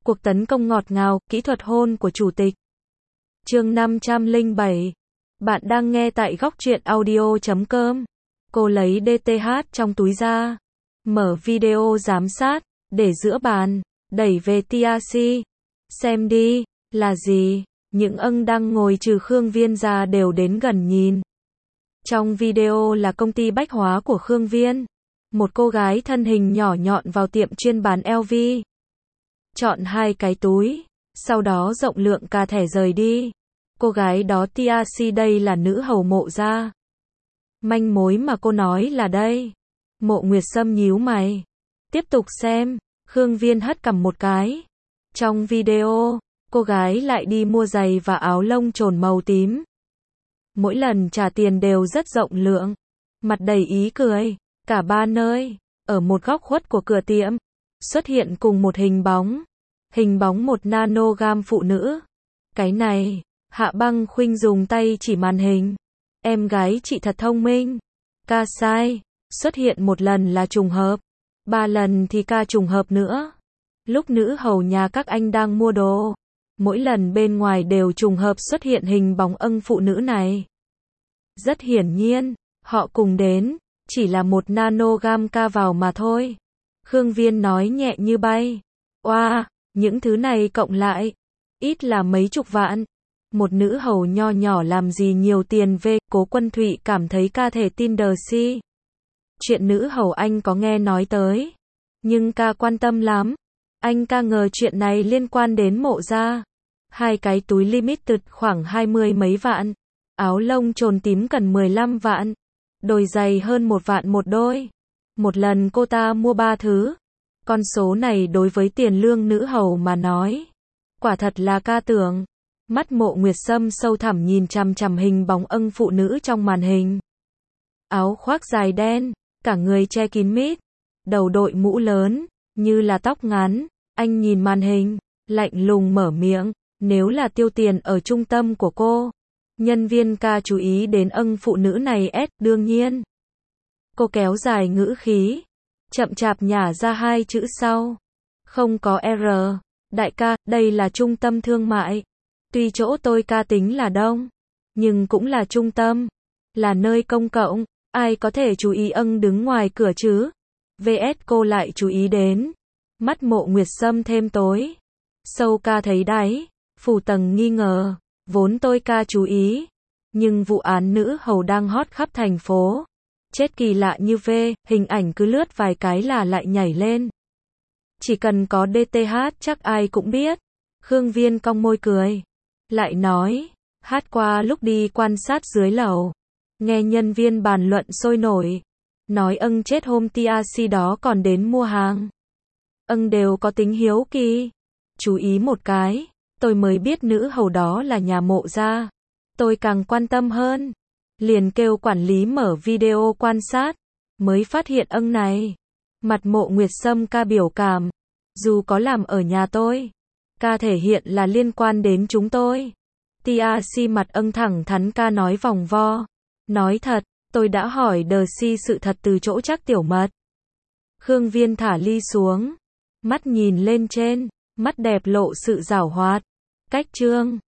Cuộc tấn công ngọt ngào, kỹ thuật hôn của chủ tịch. Chương 507. Bạn đang nghe tại góc truyện audio.com. Cô lấy DTH trong túi ra, mở video giám sát, để giữa bàn, đẩy về TRC. Xem đi, là gì? Những âng đang ngồi trừ Khương Viên ra đều đến gần nhìn. Trong video là công ty bách hóa của Khương Viên. Một cô gái thân hình nhỏ nhọn vào tiệm chuyên bán LV. Chọn 2 cái túi, sau đó rộng lượng cả thẻ rời đi. Cô gái đó TRC đây là nữ hầu Mộ gia. Manh mối mà cô nói là đây. Mộ Nguyệt Sâm nhíu mày. Tiếp tục xem, Khương Viên hất cằm một cái. Trong video, cô gái lại đi mua giày và áo lông trồn màu tím. Mỗi lần trả tiền đều rất rộng lượng. Mặt đầy ý cười. Cả ba nơi, ở một góc khuất của cửa tiệm, xuất hiện cùng một hình bóng. Hình bóng một nanogam phụ nữ. Cái này, Hạ Băng Khuynh dùng tay chỉ màn hình. Em gái chị thật thông minh. Ca sai, xuất hiện một lần là trùng hợp. 3 lần thì ca trùng hợp nữa. Lúc nữ hầu nhà các anh đang mua đồ, mỗi lần bên ngoài đều trùng hợp xuất hiện hình bóng âng phụ nữ này. Rất hiển nhiên, họ cùng đến, chỉ là một nanogam ca vào mà thôi. Khương Viên nói nhẹ như bay. Oa, những thứ này cộng lại, ít là mấy chục vạn. Một nữ hầu nho nhỏ làm gì nhiều tiền về. Cố Quân Thụy cảm thấy ca thể tin đờ si. Chuyện nữ hầu anh có nghe nói tới, nhưng ca quan tâm lắm. Anh ca ngờ chuyện này liên quan đến Mộ gia. 2 cái túi limited khoảng 20 mấy vạn. Áo lông trồn tím cần 15 vạn. Đôi giày hơn 1 vạn một đôi. Một lần cô ta mua 3 thứ. Con số này đối với tiền lương nữ hầu mà nói, quả thật là ca tưởng. Mắt Mộ Nguyệt Sâm sâu thẳm nhìn chằm chằm hình bóng âng phụ nữ trong màn hình. Áo khoác dài đen, cả người che kín mít, đầu đội mũ lớn, như là tóc ngắn. Anh nhìn màn hình, lạnh lùng mở miệng, nếu là tiêu tiền ở trung tâm của cô, nhân viên ca chú ý đến âng phụ nữ này đương nhiên. Cô kéo dài ngữ khí, chậm chạp nhả ra 2 chữ sau. Không có R. Đại ca, đây là trung tâm thương mại. Tuy chỗ tôi ca tính là đông, nhưng cũng là trung tâm, là nơi công cộng, ai có thể chú ý âng đứng ngoài cửa chứ? VS cô lại chú ý đến. Mắt Mộ Nguyệt Sâm thêm tối. Sâu ca thấy đáy, phủ tầng nghi ngờ, vốn tôi ca chú ý, nhưng vụ án nữ hầu đang hot khắp thành phố. Chết kỳ lạ như hình ảnh cứ lướt vài cái là lại nhảy lên. Chỉ cần có DTH chắc ai cũng biết. Khương Viên cong môi cười. Lại nói, hát qua lúc đi quan sát dưới lầu. Nghe nhân viên bàn luận sôi nổi. Nói âng chết hôm TRC đó còn đến mua hàng. Âng đều có tính hiếu kỳ. Chú ý một cái, tôi mới biết nữ hầu đó là nhà Mộ gia. Tôi càng quan tâm hơn. Liền kêu quản lý mở video quan sát, mới phát hiện âng này. Mặt Mộ Nguyệt Sâm ca biểu cảm. Dù có làm ở nhà tôi, ca thể hiện là liên quan đến chúng tôi. TRC mặt âng thẳng thắn ca nói vòng vo. Nói thật, tôi đã hỏi đờ si sự thật từ chỗ Trác Tiểu Mật. Khương Viên thả ly xuống, mắt nhìn lên trên, mắt đẹp lộ sự giảo hoạt. Cách chương